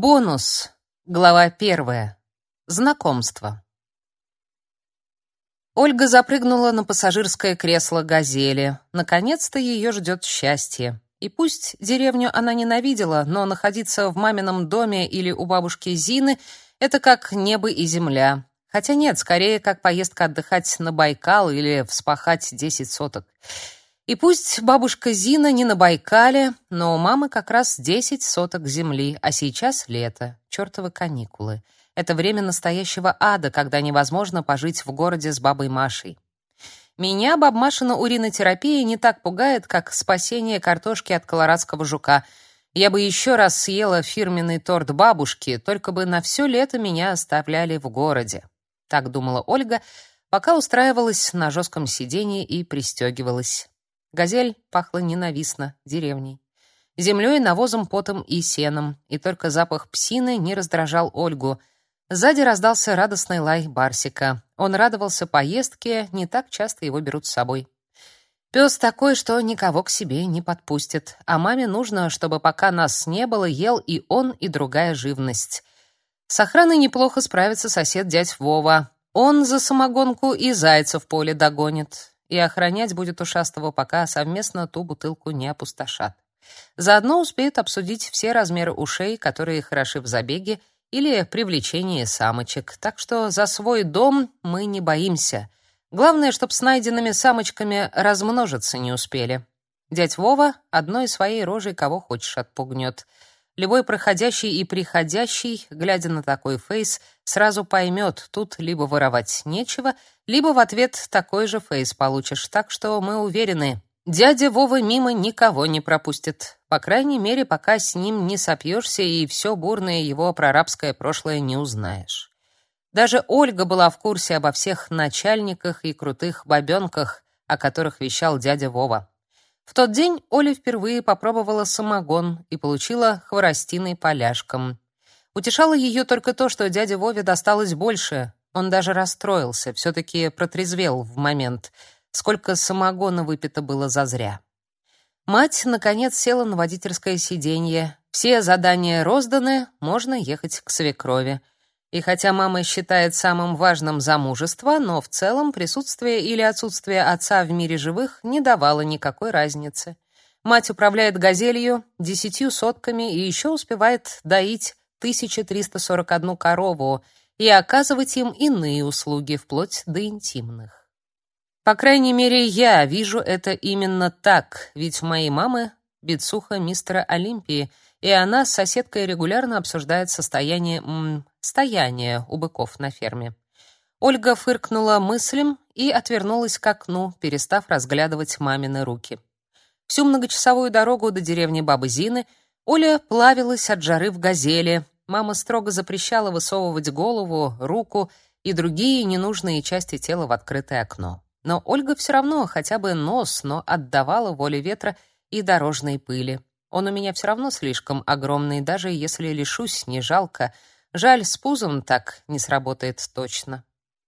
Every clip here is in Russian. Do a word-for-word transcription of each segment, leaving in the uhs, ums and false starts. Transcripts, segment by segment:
Бонус. Глава первая. Знакомство. Ольга запрыгнула на пассажирское кресло «Газели». Наконец-то ее ждет счастье. И пусть деревню она ненавидела, но находиться в мамином доме или у бабушки Зины — это как небо и земля. Хотя нет, скорее как поездка отдыхать на Байкал или вспахать десять соток. И пусть бабушка Зина не на Байкале, но у мамы как раз десять соток земли, а сейчас лето, чертовы каникулы. Это время настоящего ада, когда невозможно пожить в городе с бабой Машей. Меня бабмашина уринотерапия не так пугает, как спасение картошки от колорадского жука. Я бы еще раз съела фирменный торт бабушки, только бы на все лето меня оставляли в городе. Так думала Ольга, пока устраивалась на жестком сиденье и пристегивалась. «Газель» пахла ненавистно деревней. Землей, навозом, потом и сеном. И только запах псины не раздражал Ольгу. Сзади раздался радостный лай барсика. Он радовался поездке, не так часто его берут с собой. Пес такой, что никого к себе не подпустит. А маме нужно, чтобы пока нас не было, ел и он, и другая живность. С охраной неплохо справится сосед дядь Вова. Он за самогонку и зайца в поле догонит. И охранять будет ушастого, пока совместно ту бутылку не опустошат. Заодно успеют обсудить все размеры ушей, которые хороши в забеге или привлечении самочек. Так что за свой дом мы не боимся. Главное, чтоб с найденными самочками размножиться не успели. Дядь Вова одной своей рожей кого хочешь отпугнет. Любой проходящий и приходящий, глядя на такой фейс, сразу поймет, тут либо воровать нечего, либо в ответ такой же фейс получишь. Так что мы уверены, дядя Вова мимо никого не пропустит. По крайней мере, пока с ним не сопьешься и все бурное его прорабское прошлое не узнаешь. Даже Ольга была в курсе обо всех начальниках и крутых бабенках, о которых вещал дядя Вова. В тот день Оля впервые попробовала самогон и получила хворостиной поляшком. Утешало ее только то, что дяде Вове досталось больше. Он даже расстроился, все-таки протрезвел в момент. Сколько самогона выпито было зазря. Мать, наконец, села на водительское сиденье. Все задания розданы, можно ехать к свекрови. И хотя мама считает самым важным замужество, но в целом присутствие или отсутствие отца в мире живых не давало никакой разницы. Мать управляет «Газелью», десятью сотками и еще успевает доить тысячу триста сорок одну корову и оказывать им иные услуги, вплоть до интимных. По крайней мере, я вижу это именно так, ведь у моей мамы бицуха мистера Олимпии, и она с соседкой регулярно обсуждает состояние... М, стояние у быков на ферме. Ольга фыркнула мыслям и отвернулась к окну, перестав разглядывать мамины руки. Всю многочасовую дорогу до деревни бабы Зины Оля плавилась от жары в «Газели». Мама строго запрещала высовывать голову, руку и другие ненужные части тела в открытое окно. Но Ольга все равно хотя бы нос, но отдавала воле ветра и дорожной пыли. Он у меня все равно слишком огромный, даже если лишусь, не жалко. Жаль, с пузом так не сработает точно.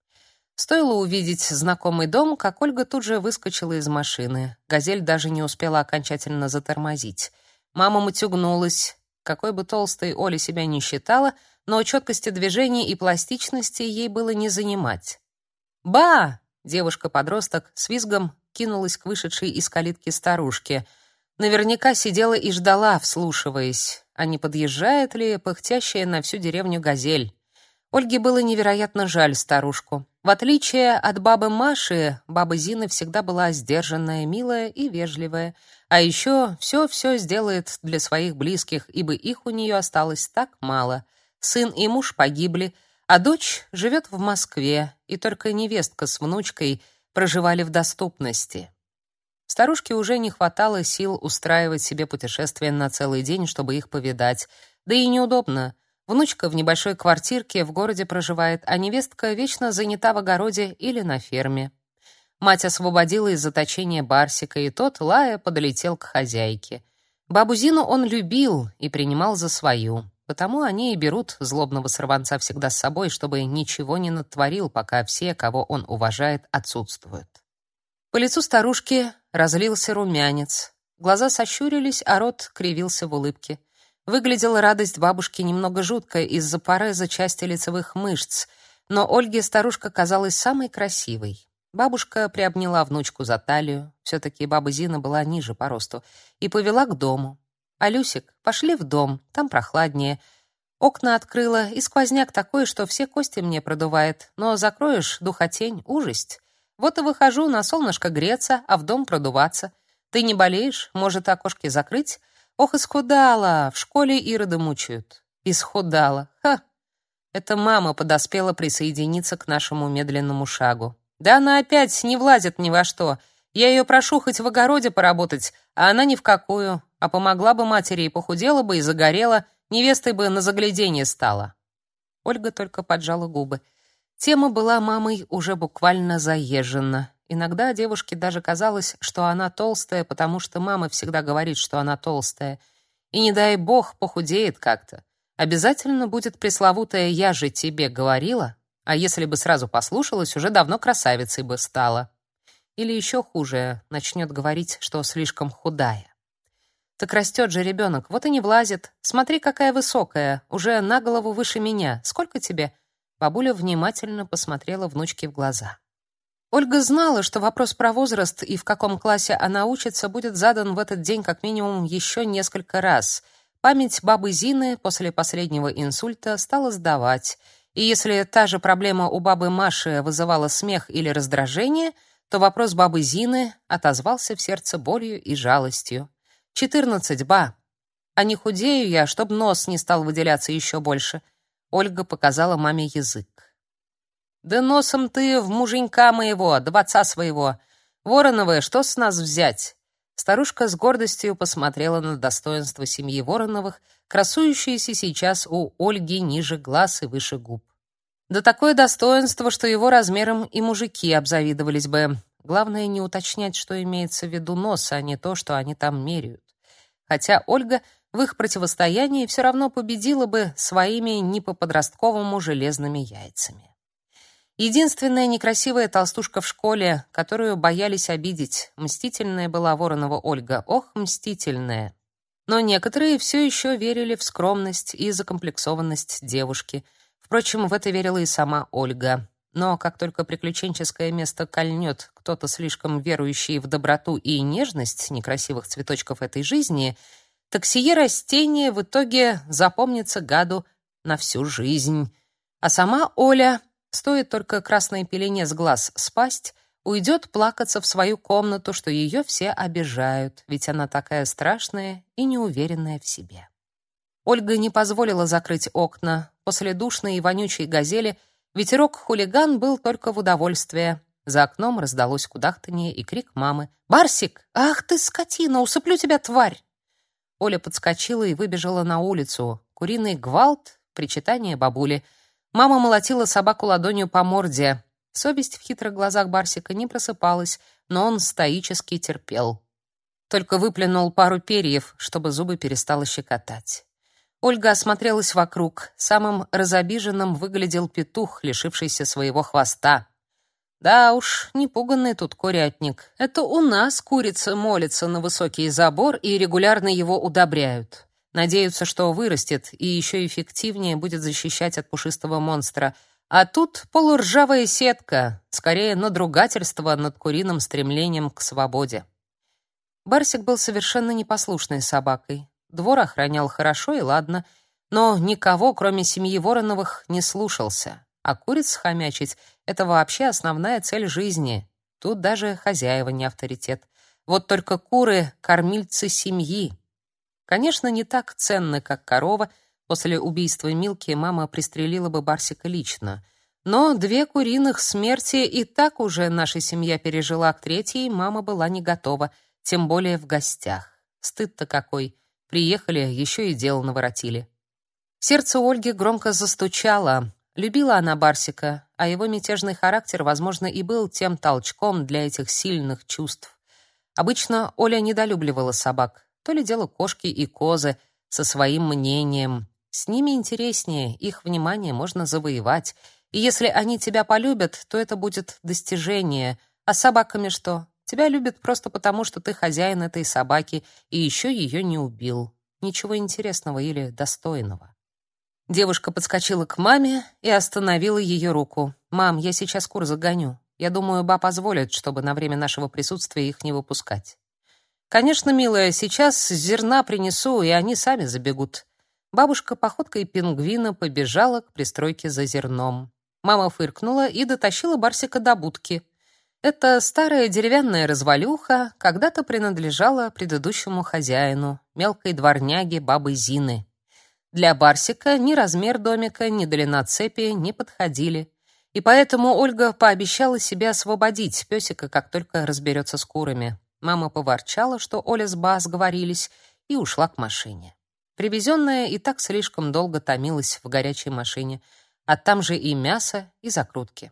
Стоило увидеть знакомый дом, как Ольга тут же выскочила из машины. «Газель» даже не успела окончательно затормозить. Мама мутюгнулась. Какой бы толстой Оля себя не считала, но четкости движений и пластичности ей было не занимать. «Ба!» — девушка-подросток с визгом кинулась к вышедшей из калитки старушке. Наверняка сидела и ждала, вслушиваясь, а не подъезжает ли пыхтящая на всю деревню «Газель». Ольге было невероятно жаль старушку. В отличие от бабы Маши, баба Зина всегда была сдержанная, милая и вежливая. А еще все-все сделает для своих близких, ибо их у нее осталось так мало. Сын и муж погибли, а дочь живет в Москве, и только невестка с внучкой проживали в доступности. Старушке уже не хватало сил устраивать себе путешествия на целый день, чтобы их повидать. Да и неудобно. Внучка в небольшой квартирке в городе проживает, а невестка вечно занята в огороде или на ферме. Мать освободила из заточения барсика, и тот, лая, подлетел к хозяйке. Бабу Зину он любил и принимал за свою. Потому они и берут злобного сорванца всегда с собой, чтобы ничего не натворил, пока все, кого он уважает, отсутствуют. По лицу старушки разлился румянец. Глаза сощурились, а рот кривился в улыбке. Выглядела радость бабушки немного жутко из-за пореза части лицевых мышц, но Ольге старушка казалась самой красивой. Бабушка приобняла внучку за талию, все-таки баба Зина была ниже по росту, и повела к дому. «А, Люсик, пошли в дом, там прохладнее. Окна открыла, и сквозняк такой, что все кости мне продувает, но закроешь — духотень, ужасть. Вот и выхожу на солнышко греться, а в дом продуваться. Ты не болеешь? Может, окошки закрыть? Ох, исхудала, в школе ироды мучают». Исхудала. Ха! Это мама подоспела присоединиться к нашему медленному шагу. Да она опять не влазит ни во что. Я ее прошу хоть в огороде поработать, а она ни в какую. А помогла бы матери и похудела бы, и загорела, невестой бы на загляденье стала. Ольга только поджала губы. Тема была мамой уже буквально заезжена. Иногда девушке даже казалось, что она толстая, потому что мама всегда говорит, что она толстая. И не дай бог похудеет как-то. Обязательно будет пресловутое «я же тебе говорила», а если бы сразу послушалась, уже давно красавицей бы стала. Или еще хуже, начнет говорить, что слишком худая. Так растет же ребенок, вот и не влазит. Смотри, какая высокая, уже на голову выше меня. Сколько тебе? Бабуля внимательно посмотрела внучке в глаза. Ольга знала, что вопрос про возраст и в каком классе она учится будет задан в этот день как минимум еще несколько раз. Память бабы Зины после последнего инсульта стала сдавать. И если та же проблема у бабы Маши вызывала смех или раздражение, то вопрос бабы Зины отозвался в сердце болью и жалостью. «Четырнадцать, ба! А не худею я, чтоб нос не стал выделяться еще больше». Ольга показала маме язык. «Да носом ты в муженька моего, да в отца своего. Вороновы, что с нас взять?» Старушка с гордостью посмотрела на достоинство семьи Вороновых, красующееся сейчас у Ольги ниже глаз и выше губ. Да такое достоинство, что его размером и мужики обзавидовались бы. Главное не уточнять, что имеется в виду нос, а не то, что они там меряют. Хотя Ольга в их противостоянии все равно победила бы своими не по-подростковому железными яйцами. Единственная некрасивая толстушка в школе, которую боялись обидеть, мстительная была Воронова Ольга. Ох, мстительная. Но некоторые все еще верили в скромность и закомплексованность девушки. Впрочем, в это верила и сама Ольга. Но как только приключенческое место кольнет кто-то слишком верующий в доброту и нежность некрасивых цветочков этой жизни, так сие растение в итоге запомнится гаду на всю жизнь. А сама Оля, стоит только красной пелене с глаз спасть, уйдет плакаться в свою комнату, что ее все обижают, ведь она такая страшная и неуверенная в себе. Ольга не позволила закрыть окна. После душной и вонючей газели ветерок-хулиган был только в удовольствие. За окном раздалось кудахтанье и крик мамы. «Барсик! Ах ты, скотина! Усыплю тебя, тварь!» Оля подскочила и выбежала на улицу. Куриный гвалт, причитание бабули. Мама молотила собаку ладонью по морде. Совесть в хитрых глазах Барсика не просыпалась, но он стоически терпел. Только выплюнул пару перьев, чтобы зубы перестало щекотать. Ольга осмотрелась вокруг. Самым разобиженным выглядел петух, лишившийся своего хвоста. Да уж, непуганный тут курятник. Это у нас курица молится на высокий забор и регулярно его удобряют. Надеются, что вырастет и еще эффективнее будет защищать от пушистого монстра. А тут полуржавая сетка, скорее надругательство над куриным стремлением к свободе. Барсик был совершенно непослушной собакой. Двор охранял хорошо и ладно, но никого, кроме семьи Вороновых, не слушался. А куриц хомячить — это вообще основная цель жизни. Тут даже хозяева не авторитет. Вот только куры — кормильцы семьи. Конечно, не так ценны, как корова. После убийства Милки мама пристрелила бы Барсика лично. Но две куриных смерти и так уже наша семья пережила, к третьей мама была не готова, тем более в гостях. Стыд-то какой. Приехали, еще и дело наворотили. Сердце Ольги громко застучало. Любила она Барсика, а его мятежный характер, возможно, и был тем толчком для этих сильных чувств. Обычно Оля недолюбливала собак. То ли дело кошки и козы со своим мнением. С ними интереснее, их внимание можно завоевать. И если они тебя полюбят, то это будет достижение. А с собаками что? Тебя любят просто потому, что ты хозяин этой собаки и еще ее не убил. ничего интересного или достойного. Девушка подскочила к маме и остановила ее руку. «Мам, я сейчас кур загоню. Я думаю, ба позволит, чтобы на время нашего присутствия их не выпускать». «Конечно, милая, сейчас зерна принесу, и они сами забегут». Бабушка походкой пингвина побежала к пристройке за зерном. Мама фыркнула и дотащила Барсика до будки. Эта старая деревянная развалюха когда-то принадлежала предыдущему хозяину, мелкой дворняге бабы Зины. Для Барсика ни размер домика, ни длина цепи не подходили, и поэтому Ольга пообещала себе освободить песика, как только разберется с курами. Мама поворчала, что Оля с Ба сговорились, и ушла к машине. Привезенная и так слишком долго томилась в горячей машине, а там же и мясо, и закрутки.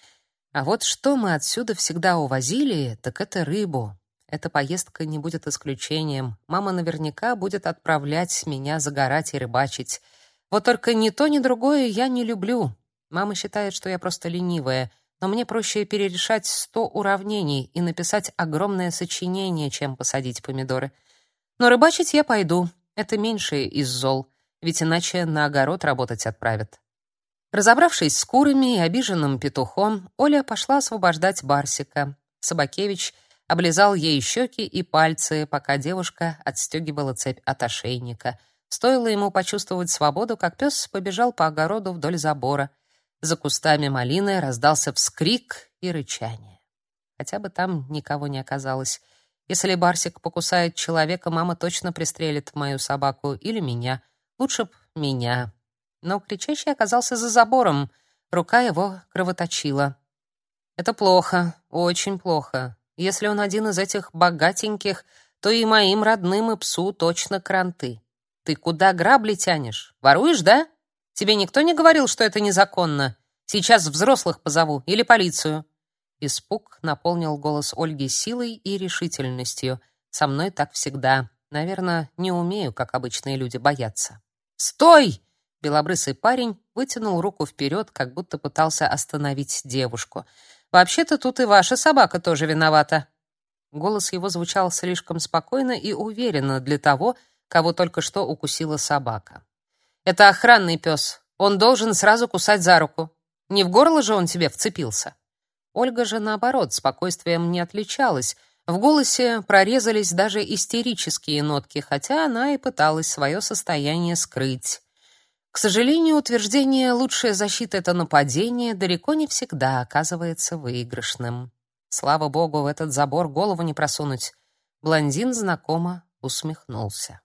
А вот что мы отсюда всегда увозили, так это рыбу. Эта поездка не будет исключением. Мама наверняка будет отправлять меня загорать и рыбачить. Вот только ни то, ни другое я не люблю. Мама считает, что я просто ленивая, но мне проще перерешать сто уравнений и написать огромное сочинение, чем посадить помидоры. Но рыбачить я пойду. Это меньшее из зол, ведь иначе на огород работать отправят. Разобравшись с курами и обиженным петухом, Оля пошла освобождать Барсика. Собакевич облизал ей щеки и пальцы, пока девушка отстегивала цепь от ошейника. Стоило ему почувствовать свободу, как пес побежал по огороду вдоль забора. За кустами малины раздался вскрик и рычание. Хотя бы там никого не оказалось. Если Барсик покусает человека, мама точно пристрелит мою собаку или меня. Лучше б меня. Но кричащий оказался за забором. Рука его кровоточила. Это плохо, очень плохо. Если он один из этих богатеньких, то и моим родным и псу точно кранты. Ты куда грабли тянешь? Воруешь, да? Тебе никто не говорил, что это незаконно? Сейчас взрослых позову или полицию. Испуг наполнил голос Ольги силой и решительностью. Со мной так всегда. Наверное, не умею, как обычные люди, бояться. Стой! Белобрысый парень вытянул руку вперед, как будто пытался остановить девушку. «Вообще-то тут и ваша собака тоже виновата». Голос его звучал слишком спокойно и уверенно для того, кого только что укусила собака. «Это охранный пес. Он должен сразу кусать за руку. Не в горло же он тебе вцепился». Ольга же, наоборот, спокойствием не отличалась. В голосе прорезались даже истерические нотки, хотя она и пыталась свое состояние скрыть. К сожалению, утверждение «лучшая защита — это нападение» далеко не всегда оказывается выигрышным. Слава богу, в этот забор голову не просунуть. Блондин знакомо усмехнулся.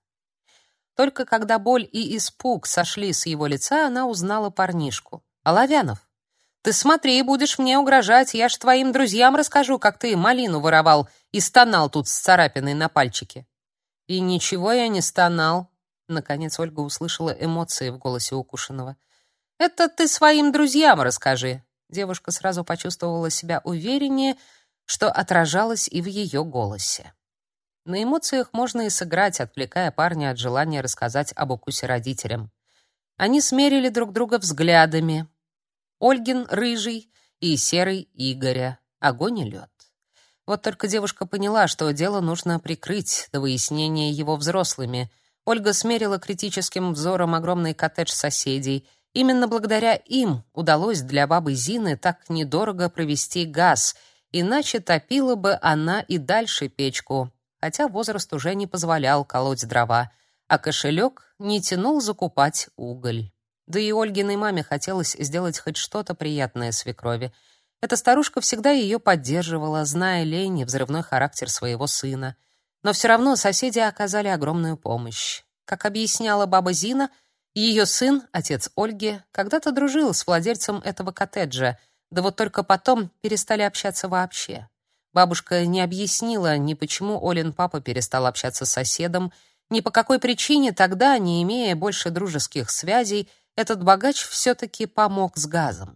Только когда боль и испуг сошли с его лица, она узнала парнишку. «Оловянов, ты смотри, будешь мне угрожать, я ж твоим друзьям расскажу, как ты малину воровал и стонал тут с царапиной на пальчике». «И ничего я не стонал». Наконец Ольга услышала эмоции в голосе укушенного. «Это ты своим друзьям расскажи». Девушка сразу почувствовала себя увереннее, что отражалось и в ее голосе. На эмоциях можно и сыграть, отвлекая парня от желания рассказать об укусе родителям. Они смерили друг друга взглядами. Ольгин — рыжий и серый Игоря. Огонь и лед. Вот только девушка поняла, что дело нужно прикрыть до выяснения его взрослыми. Ольга смерила критическим взором огромный коттедж соседей. Именно благодаря им удалось для бабы Зины так недорого провести газ, иначе топила бы она и дальше печку, хотя возраст уже не позволял колоть дрова, а кошелек не тянул закупать уголь. Да и Ольгиной маме хотелось сделать хоть что-то приятное свекрови. Эта старушка всегда ее поддерживала, зная лень и взрывной характер своего сына. Но все равно соседи оказали огромную помощь. Как объясняла баба Зина, ее сын, отец Ольги, когда-то дружил с владельцем этого коттеджа, да вот только потом перестали общаться вообще. Бабушка не объяснила ни почему Олин папа перестал общаться с соседом, ни по какой причине тогда, не имея больше дружеских связей, этот богач все-таки помог с газом.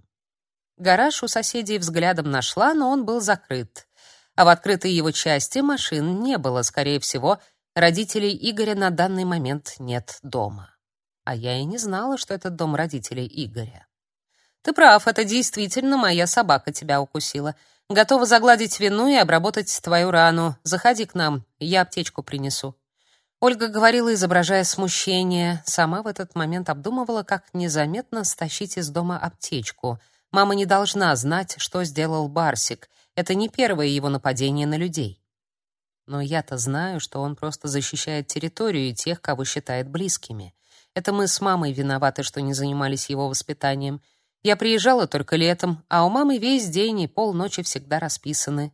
Гараж у соседей взглядом нашла, но он был закрыт. А в открытой его части машин не было, скорее всего, родителей Игоря на данный момент нет дома. А я и не знала, что этот дом родителей Игоря. Ты прав, это действительно моя собака тебя укусила. Готова загладить вину и обработать твою рану. Заходи к нам, я аптечку принесу. Ольга говорила, изображая смущение. Сама в этот момент обдумывала, как незаметно стащить из дома аптечку. Мама не должна знать, что сделал Барсик. Это не первое его нападение на людей. Но я-то знаю, что он просто защищает территорию и тех, кого считает близкими. Это мы с мамой виноваты, что не занимались его воспитанием. Я приезжала только летом, а у мамы весь день и полночи всегда расписаны.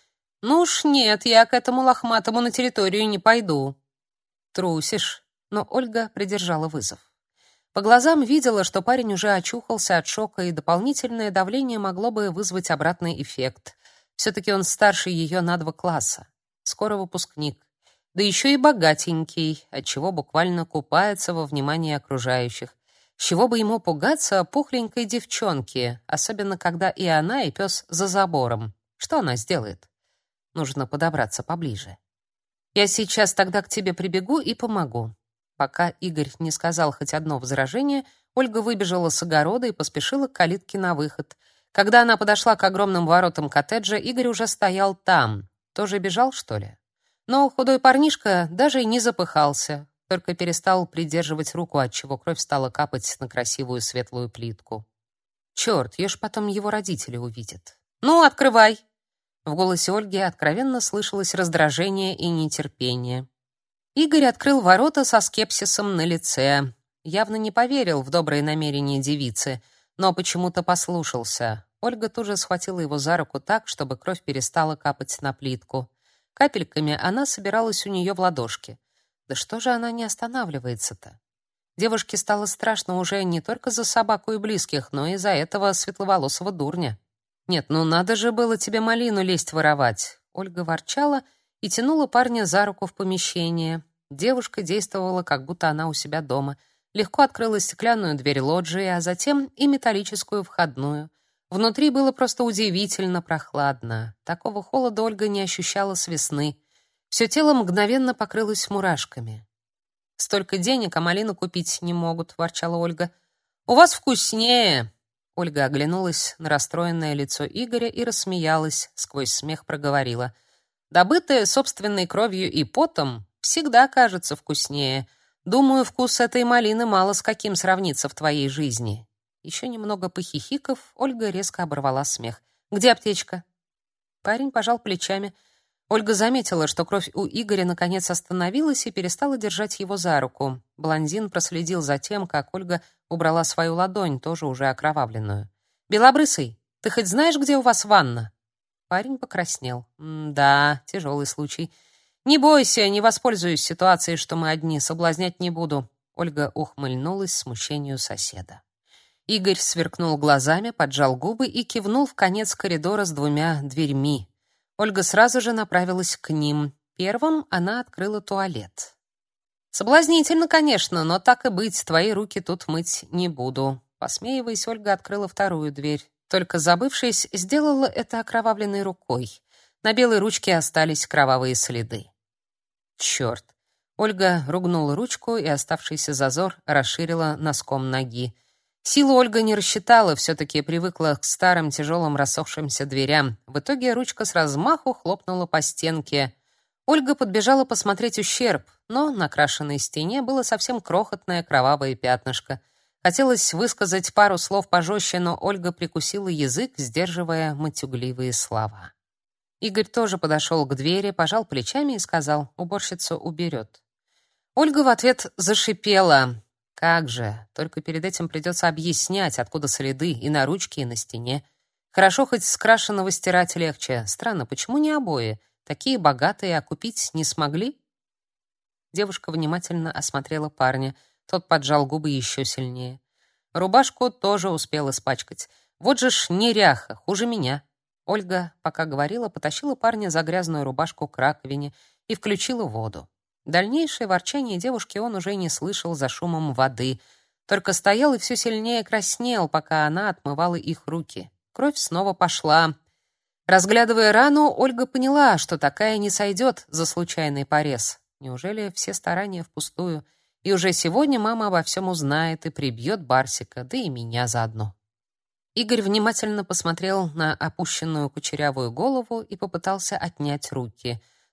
Ну уж нет, я к этому лохматому на территорию не пойду. Трусишь. Но Ольга придержала вызов. По глазам видела, что парень уже очухался от шока, и дополнительное давление могло бы вызвать обратный эффект. Все-таки он старше ее на два класса. Скоро выпускник. Да еще и богатенький, отчего буквально купается во внимании окружающих. С чего бы ему пугаться пухленькой девчонки, особенно когда и она, и пес за забором. Что она сделает? Нужно подобраться поближе. Я сейчас тогда к тебе прибегу и помогу. Пока Игорь не сказал хоть одно возражение, Ольга выбежала с огорода и поспешила к калитке на выход. Когда она подошла к огромным воротам коттеджа, Игорь уже стоял там. Тоже бежал, что ли? Но худой парнишка даже и не запыхался, только перестал придерживать руку, отчего кровь стала капать на красивую светлую плитку. Черт, ее ж потом его родители увидят. Ну, открывай. В голосе Ольги откровенно слышалось раздражение и нетерпение. Игорь открыл ворота со скепсисом на лице. Явно не поверил в добрые намерения девицы, но почему-то послушался. Ольга тут же схватила его за руку так, чтобы кровь перестала капать на плитку. Капельками она собиралась у нее в ладошки. Да что же она не останавливается-то? Девушке стало страшно уже не только за собаку и близких, но и за этого светловолосого дурня. «Нет, ну надо же было тебе малину лезть воровать!» Ольга ворчала и тянула парня за руку в помещение. Девушка действовала, как будто она у себя дома. Легко открыла стеклянную дверь лоджии, а затем и металлическую входную. Внутри было просто удивительно прохладно. Такого холода Ольга не ощущала с весны. Все тело мгновенно покрылось мурашками. «Столько денег, а малину купить не могут», — ворчала Ольга. «У вас вкуснее!» Ольга оглянулась на расстроенное лицо Игоря и рассмеялась, сквозь смех проговорила. «Добытое собственной кровью и потом всегда кажется вкуснее. Думаю, вкус этой малины мало с каким сравнится в твоей жизни». Еще немного похихиков, Ольга резко оборвала смех. «Где аптечка?» Парень пожал плечами. Ольга заметила, что кровь у Игоря наконец остановилась и перестала держать его за руку. Блондин проследил за тем, как Ольга убрала свою ладонь, тоже уже окровавленную. «Белобрысый, ты хоть знаешь, где у вас ванна?» Парень покраснел. «Да, тяжелый случай. Не бойся, не воспользуюсь ситуацией, что мы одни, соблазнять не буду». Ольга ухмыльнулась смущению соседа. Игорь сверкнул глазами, поджал губы и кивнул в конец коридора с двумя дверьми. Ольга сразу же направилась к ним. Первым она открыла туалет. «Соблазнительно, конечно, но так и быть, твои руки тут мыть не буду». Посмеиваясь, Ольга открыла вторую дверь. Только забывшись, сделала это окровавленной рукой. На белой ручке остались кровавые следы. «Черт!» Ольга ругнула ручку, и оставшийся зазор расширила носком ноги. Силу Ольга не рассчитала, все-таки привыкла к старым тяжелым рассохшимся дверям. В итоге ручка с размаху хлопнула по стенке. Ольга подбежала посмотреть ущерб, но на крашеной стене было совсем крохотное кровавое пятнышко. Хотелось высказать пару слов пожестче, но Ольга прикусила язык, сдерживая матюгливые слова. Игорь тоже подошел к двери, пожал плечами и сказал: «Уборщица уберет». Ольга в ответ зашипела. Как же, только перед этим придется объяснять, откуда следы и на ручке, и на стене. Хорошо, хоть с крашеного стирать легче. Странно, почему не обои? Такие богатые, а купить не смогли? Девушка внимательно осмотрела парня. Тот поджал губы еще сильнее. Рубашку тоже успел испачкать. Вот же ж неряха, хуже меня. Ольга, пока говорила, потащила парня за грязную рубашку к раковине и включила воду. Дальнейшее ворчание девушки он уже не слышал за шумом воды, только стоял и все сильнее краснел, пока она отмывала их руки. Кровь снова пошла. Разглядывая рану, Ольга поняла, что такая не сойдет за случайный порез. Неужели все старания впустую? И уже сегодня мама обо всем узнает и прибьет Барсика, да и меня заодно. Игорь внимательно посмотрел на опущенную кучерявую голову и попытался отнять руки.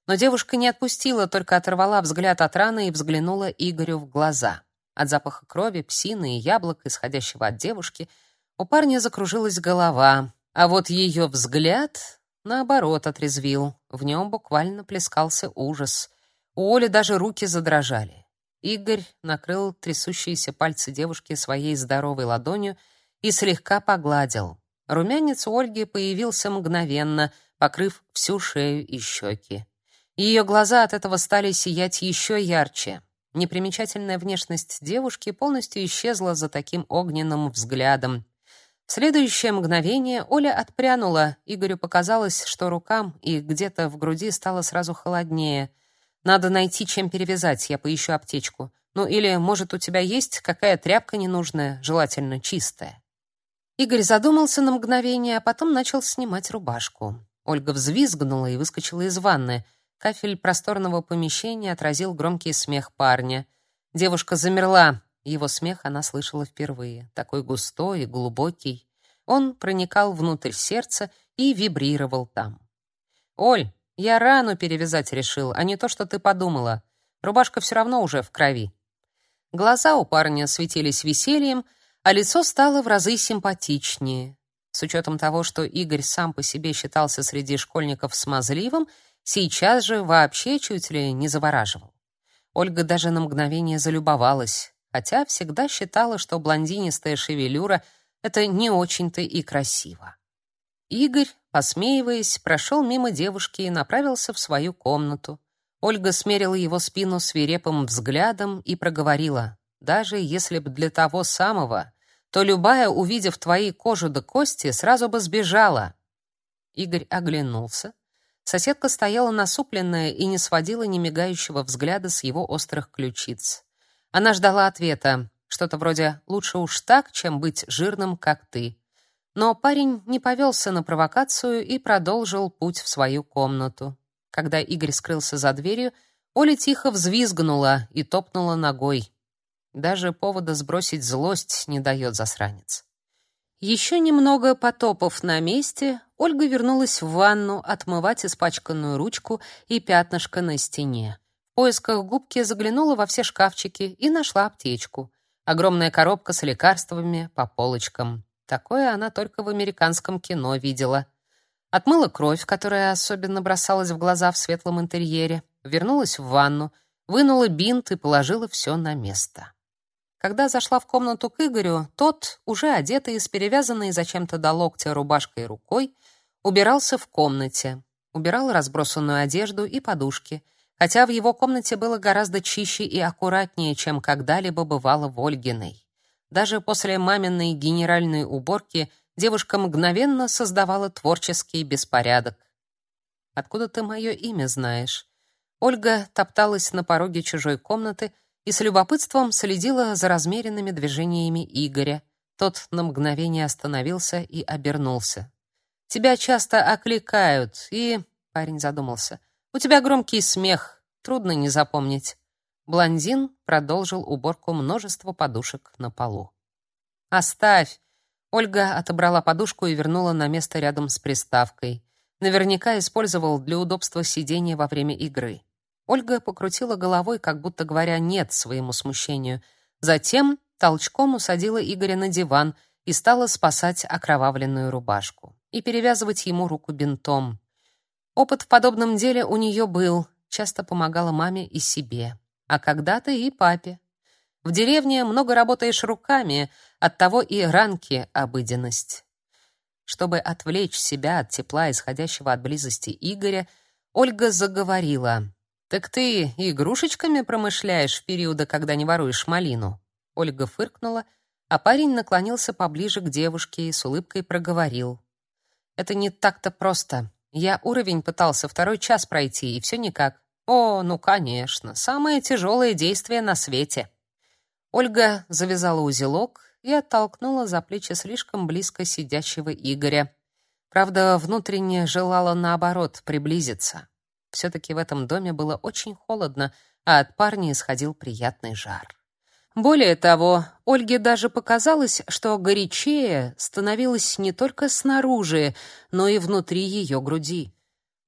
Но девушка не отпустила, только оторвала взгляд от раны и взглянула Игорю в глаза. От запаха крови, псины и яблок, исходящего от девушки, у парня закружилась голова, а вот ее взгляд, наоборот, отрезвил. В нем буквально плескался ужас. У Оли даже руки задрожали. Игорь накрыл трясущиеся пальцы девушки своей здоровой ладонью и слегка погладил. Румянец у Ольги появился мгновенно, покрыв всю шею и щеки. Ее глаза от этого стали сиять еще ярче. Непримечательная внешность девушки полностью исчезла за таким огненным взглядом. В следующее мгновение Оля отпрянула. Игорю показалось, что рукам и где-то в груди стало сразу холоднее. «Надо найти, чем перевязать, я поищу аптечку. Ну или, может, у тебя есть какая тряпка ненужная, желательно чистая?» Игорь задумался на мгновение, а потом начал снимать рубашку. Ольга взвизгнула и выскочила из ванны. Кафель просторного помещения отразил громкий смех парня. Девушка замерла. Его смех она слышала впервые. Такой густой и глубокий. Он проникал внутрь сердца и вибрировал там. «Оль, я рану перевязать решил, а не то, что ты подумала. Рубашка все равно уже в крови». Глаза у парня светились весельем, а лицо стало в разы симпатичнее. С учетом того, что Игорь сам по себе считался среди школьников смазливым, сейчас же вообще чуть ли не завораживал. Ольга даже на мгновение залюбовалась, хотя всегда считала, что блондинистая шевелюра — это не очень-то и красиво. Игорь, посмеиваясь, прошел мимо девушки и направился в свою комнату. Ольга смерила его спину свирепым взглядом и проговорила: «Даже если б для того самого, то любая, увидев твои кожу да кости, сразу бы сбежала». Игорь оглянулся. Соседка стояла насупленная и не сводила ни мигающего взгляда с его острых ключиц. Она ждала ответа, что-то вроде «лучше уж так, чем быть жирным, как ты». Но парень не повелся на провокацию и продолжил путь в свою комнату. Когда Игорь скрылся за дверью, Оля тихо взвизгнула и топнула ногой. Даже повода сбросить злость не дает засранец. Еще немного потопав на месте, Ольга вернулась в ванну отмывать испачканную ручку и пятнышко на стене. В поисках губки заглянула во все шкафчики и нашла аптечку. Огромная коробка с лекарствами по полочкам. Такое она только в американском кино видела. Отмыла кровь, которая особенно бросалась в глаза в светлом интерьере, вернулась в ванну, вынула бинт и положила все на место. Когда зашла в комнату к Игорю, тот, уже одетый, с перевязанной зачем-то до локтя рубашкой рукой, убирался в комнате. Убирал разбросанную одежду и подушки, хотя в его комнате было гораздо чище и аккуратнее, чем когда-либо бывало в Ольгиной. Даже после маминой генеральной уборки девушка мгновенно создавала творческий беспорядок. «Откуда ты мое имя знаешь?» Ольга топталась на пороге чужой комнаты и с любопытством следила за размеренными движениями Игоря. Тот на мгновение остановился и обернулся. «Тебя часто окликают, и...» — парень задумался. «У тебя громкий смех, трудно не запомнить». Блондин продолжил уборку множества подушек на полу. «Оставь!» Ольга отобрала подушку и вернула на место рядом с приставкой. Наверняка использовал для удобства сидения во время игры. Ольга покрутила головой, как будто говоря «нет» своему смущению. Затем толчком усадила Игоря на диван и стала спасать окровавленную рубашку и перевязывать ему руку бинтом. Опыт в подобном деле у нее был, часто помогала маме и себе, а когда-то и папе. В деревне много работаешь руками, оттого и ранки — обыденность. Чтобы отвлечь себя от тепла, исходящего от близости Игоря, Ольга заговорила: «Так ты игрушечками промышляешь в периоды, когда не воруешь малину?» Ольга фыркнула, а парень наклонился поближе к девушке и с улыбкой проговорил: «Это не так-то просто. Я уровень пытался второй час пройти, и все никак». «О, ну, конечно, самое тяжелое действие на свете». Ольга завязала узелок и оттолкнула за плечи слишком близко сидящего Игоря. Правда, внутренне желала, наоборот, приблизиться. Все-таки в этом доме было очень холодно, а от парня исходил приятный жар. Более того, Ольге даже показалось, что горячее становилось не только снаружи, но и внутри ее груди.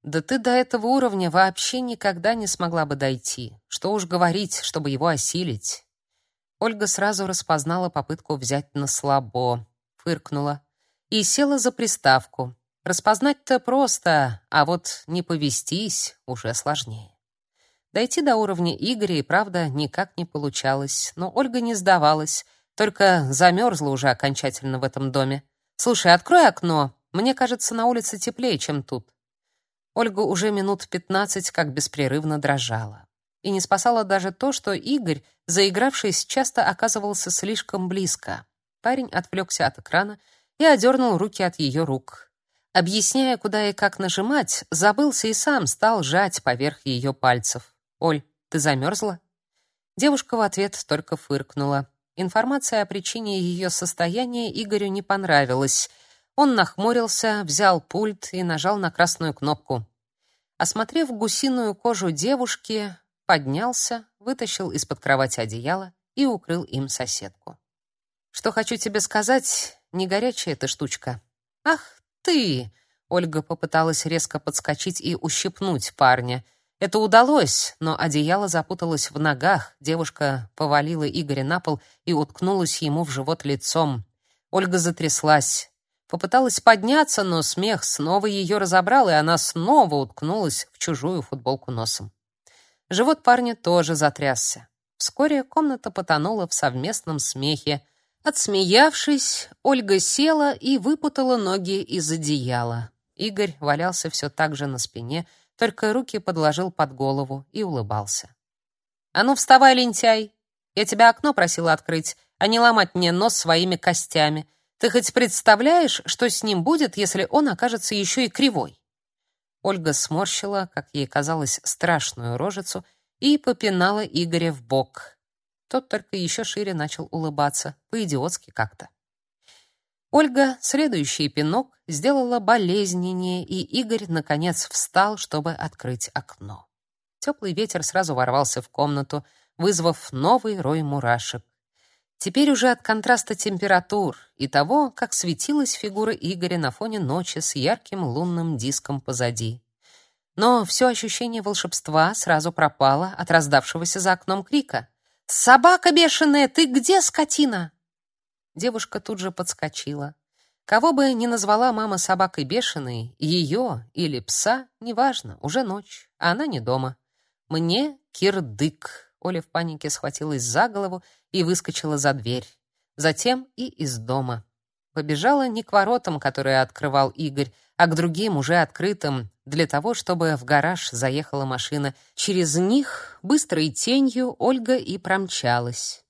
Да ты до этого уровня вообще никогда не смогла бы дойти. Что уж говорить, чтобы его осилить. Ольга сразу распознала попытку взять на слабо, фыркнула и села за приставку. Распознать-то просто, а вот не повестись уже сложнее. Дойти до уровня Игоря и правда никак не получалось, но Ольга не сдавалась, только замерзла уже окончательно в этом доме. «Слушай, открой окно. Мне кажется, на улице теплее, чем тут». Ольга уже минут пятнадцать как беспрерывно дрожала. И не спасало даже то, что Игорь, заигравшись, часто оказывался слишком близко. Парень отвлекся от экрана и одернул руки от ее рук. Объясняя, куда и как нажимать, забылся и сам стал жать поверх ее пальцев. «Оль, ты замерзла?» Девушка в ответ только фыркнула. Информация о причине ее состояния Игорю не понравилась. Он нахмурился, взял пульт и нажал на красную кнопку. Осмотрев гусиную кожу девушки, поднялся, вытащил из-под кровати одеяло и укрыл им соседку. «Что хочу тебе сказать, не горячая эта штучка». «Ах ты!» — Ольга попыталась резко подскочить и ущипнуть парня. Это удалось, но одеяло запуталось в ногах. Девушка повалила Игоря на пол и уткнулась ему в живот лицом. Ольга затряслась. Попыталась подняться, но смех снова ее разобрал, и она снова уткнулась в чужую футболку носом. Живот парня тоже затрясся. Вскоре комната потонула в совместном смехе. Отсмеявшись, Ольга села и выпутала ноги из одеяла. Игорь валялся все так же на спине, только руки подложил под голову и улыбался. «А ну вставай, лентяй! Я тебя окно просила открыть, а не ломать мне нос своими костями. Ты хоть представляешь, что с ним будет, если он окажется еще и кривой?» Ольга сморщила, как ей казалось, страшную рожицу и попинала Игоря в бок. Тот только еще шире начал улыбаться, по-идиотски как-то. Ольга следующий пинок сделала болезненнее, и Игорь наконец встал, чтобы открыть окно. Теплый ветер сразу ворвался в комнату, вызвав новый рой мурашек. Теперь уже от контраста температур и того, как светилась фигура Игоря на фоне ночи с ярким лунным диском позади. Но все ощущение волшебства сразу пропало от раздавшегося за окном крика. «Собака бешеная, ты где, скотина?» Девушка тут же подскочила. Кого бы ни назвала мама собакой бешеной, ее или пса, неважно, уже ночь, а она не дома. «Мне кирдык!» Оля в панике схватилась за голову и выскочила за дверь. Затем и из дома. Побежала не к воротам, которые открывал Игорь, а к другим, уже открытым, для того, чтобы в гараж заехала машина. Через них быстрой тенью Ольга и промчалась.